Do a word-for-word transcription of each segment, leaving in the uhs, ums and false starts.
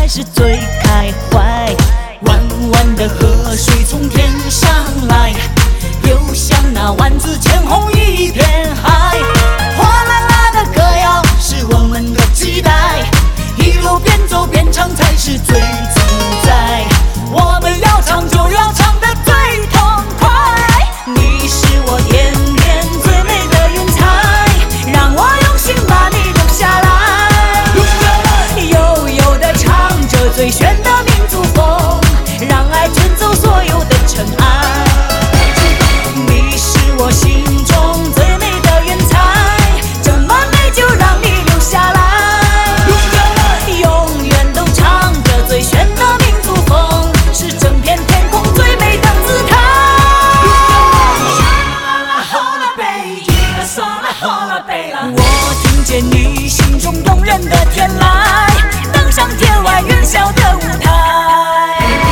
是最开怀。弯弯的河水从天上来，流向那万紫千红一片海。哗啦啦的歌谣是我们的期待，一路边走边唱才是最自在。我们要唱就要唱得最痛快，你是我天边最美的云彩，让我用心把你留下来。悠悠地唱着最炫的民族风，让爱卷走所有的尘埃。你是我心中最美的云彩，这么美就让你留下来。永远都唱着最炫的民族风，是整片天空最美的姿态。我听见你心中动人的天籁，登上天外云霄的舞台。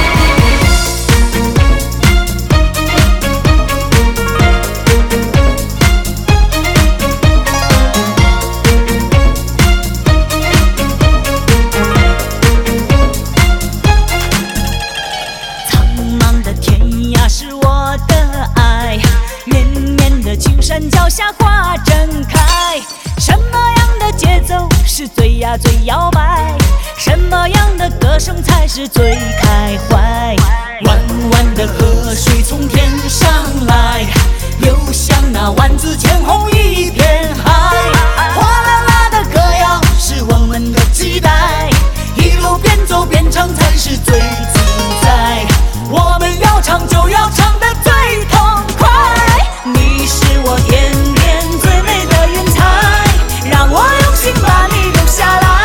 苍茫的天涯是我的爱，绵绵的青山脚下花正开。什么样的节奏是最呀最摇摆？什么样的歌声才是最开怀？弯弯的河水从天上来，流向那万紫千红一片海。哗啦啦的歌谣是我们的期待，一路边走边唱才是最自在。我们要唱就要唱得最痛快，你是我天边最美的云彩，让我用心把你留下来。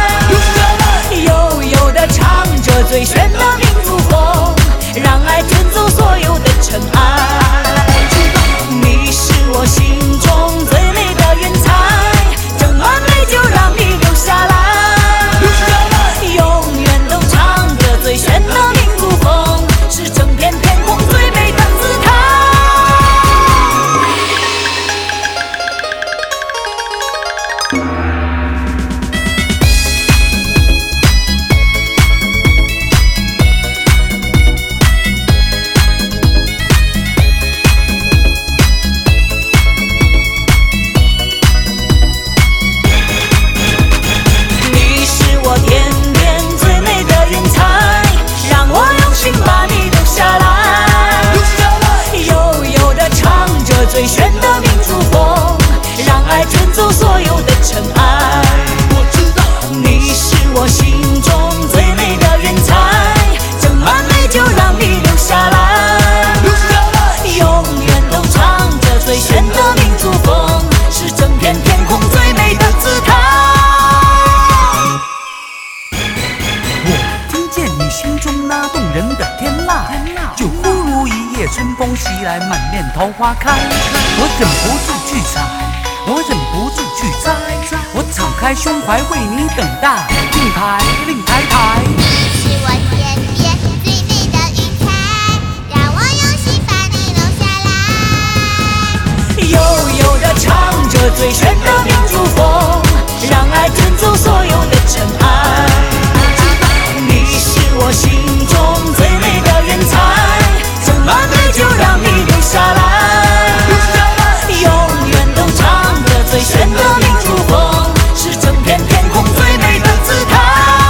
悠悠地唱着最炫的民族风，让爱卷走所有的尘埃。你是我心中最美的云彩，这么美就让你留下来。永远都唱着最炫的民族风，是整片天空最美的姿态。你是我天边最美的云彩，让我用心把你留下来。悠悠地唱着最炫的民族风，让爱卷走所有的尘埃。你是我心中最美的云彩，这么美就让你留下来。永远都唱着最炫的民族风，是整片天空最美的姿态。 我听见你心中那动人的天籁，就忽如一夜春风袭来，满面桃花开。我忍不住去采，我忍不住去摘，我敞开胸怀为你等待。令牌，令牌牌， 是我天边最美的云彩，让我用心把你留下来。 悠悠地唱着最炫的民族风，让爱卷走所有的尘埃。你是我心中最美的云彩，这么美就让你留下来。永远都唱着最炫的民族风，是整片天空最美的姿态。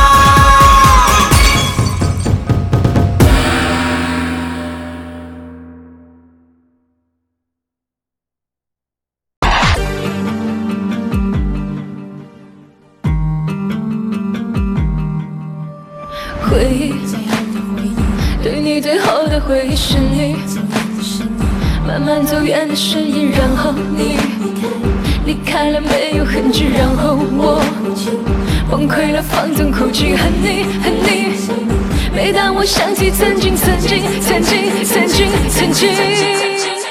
回忆，对你最后的回忆是你，慢慢走远的身影，然后你离开了没有痕迹，然后我崩溃了，放纵口气，恨你恨你。每当我想起曾经曾经曾经曾经曾经。